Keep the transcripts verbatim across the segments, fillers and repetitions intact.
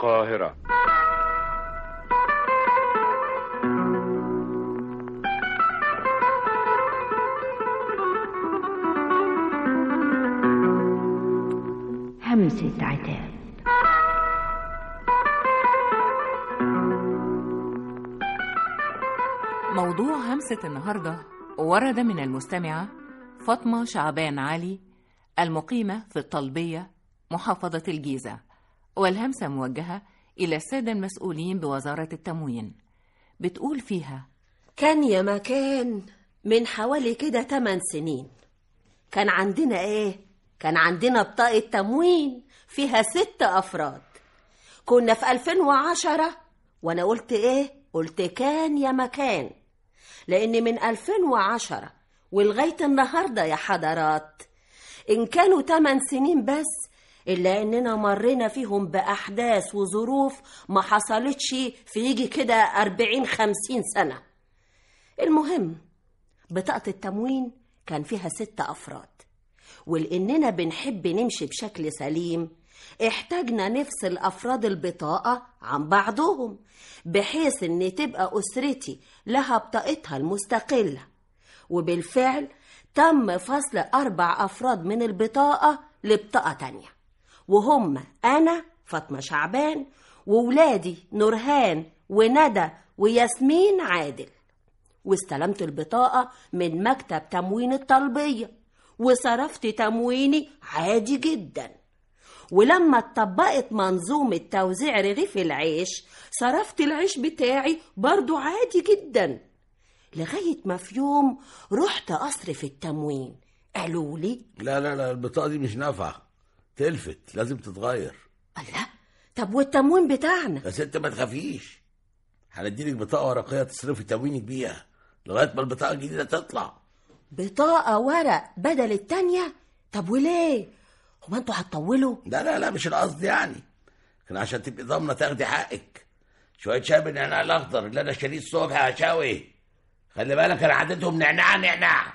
القاهرة. همسة عتاب. موضوع همسة النهاردة ورد من المستمعة فاطمة شعبان علي المقيمة في الطلبية محافظة الجيزة، والهمسة موجهة إلى السادة المسؤولين بوزارة التموين. بتقول فيها: كان يا مكان من حوالي كده تمن سنين كان عندنا ايه؟ كان عندنا بطاقة تموين فيها ست أفراد. كنا في ألفين وعشرة، وأنا قلت ايه؟ قلت كان يا مكان، لأن من ألفين وعشرة ولغاية النهاردة يا حضرات إن كانوا تمن سنين بس، إلا إننا مرينا فيهم بأحداث وظروف ما حصلتش في يجي كده أربعين خمسين سنة. المهم بطاقة التموين كان فيها ست أفراد، ولأننا بنحب نمشي بشكل سليم احتاجنا نفصل أفراد البطاقة عن بعضهم، بحيث إن تبقى أسرتي لها بطاقتها المستقلة. وبالفعل تم فصل أربع أفراد من البطاقة لبطاقة تانية، وهم أنا فاطمة شعبان وولادي نورهان وندى وياسمين عادل. واستلمت البطاقة من مكتب تموين الطلبية وصرفت تمويني عادي جدا. ولما اتطبقت منظومة توزيع رغيف العيش صرفت العيش بتاعي برضو عادي جدا، لغاية ما في يوم رحت أصرف التموين قالوا لي: لا لا لا البطاقة دي مش نافعة، تلفت، لازم تتغير. الله، طب والتموين بتاعنا؟ يا ست ما تخافيش، هنديلك بطاقة ورقية تصرفي تموينك بيها لغاية ما البطاقة الجديدة تطلع. بطاقة ورق بدل التانية؟ طب وليه؟ هو انتوا هتطولوا؟ لا لا لا مش القصد، يعني كان عشان تبقي ضامنة تاخدي حقك. شوية شاي بالنعناع الأخضر اللي أنا شاريه الصبح يا شاوي، خلي بالك أنا عديتهم نعناع نعناع.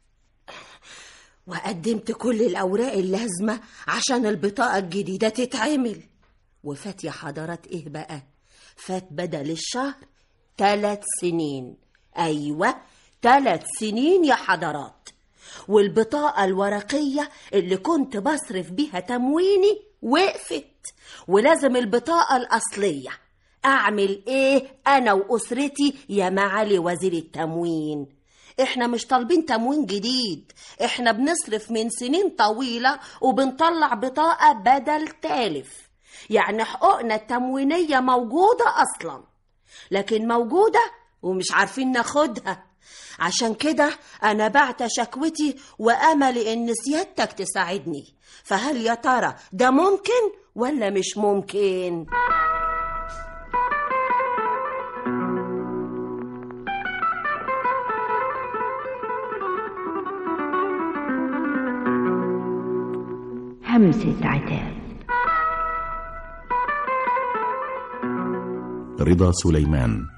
وقدمت كل الأوراق اللازمة عشان البطاقة الجديدة تتعمل. وفات يا حضرات إيه بقى؟ فات بدل الشهر ثلاث سنين. أيوة ثلاث سنين يا حضرات، والبطاقة الورقية اللي كنت بصرف بيها تمويني وقفت، ولازم البطاقة الأصلية. أعمل إيه أنا وأسرتي يا معالي وزير التموين؟ إحنا مش طالبين تموين جديد، إحنا بنصرف من سنين طويلة وبنطلع بطاقة بدل تالف، يعني حقوقنا التموينية موجودة أصلا، لكن موجودة ومش عارفين ناخدها. عشان كده أنا بعت شكوتي وأملي إن سيادتك تساعدني. فهل يا ترى ده ممكن ولا مش ممكن؟ همسة عتاب. رضا سليمان.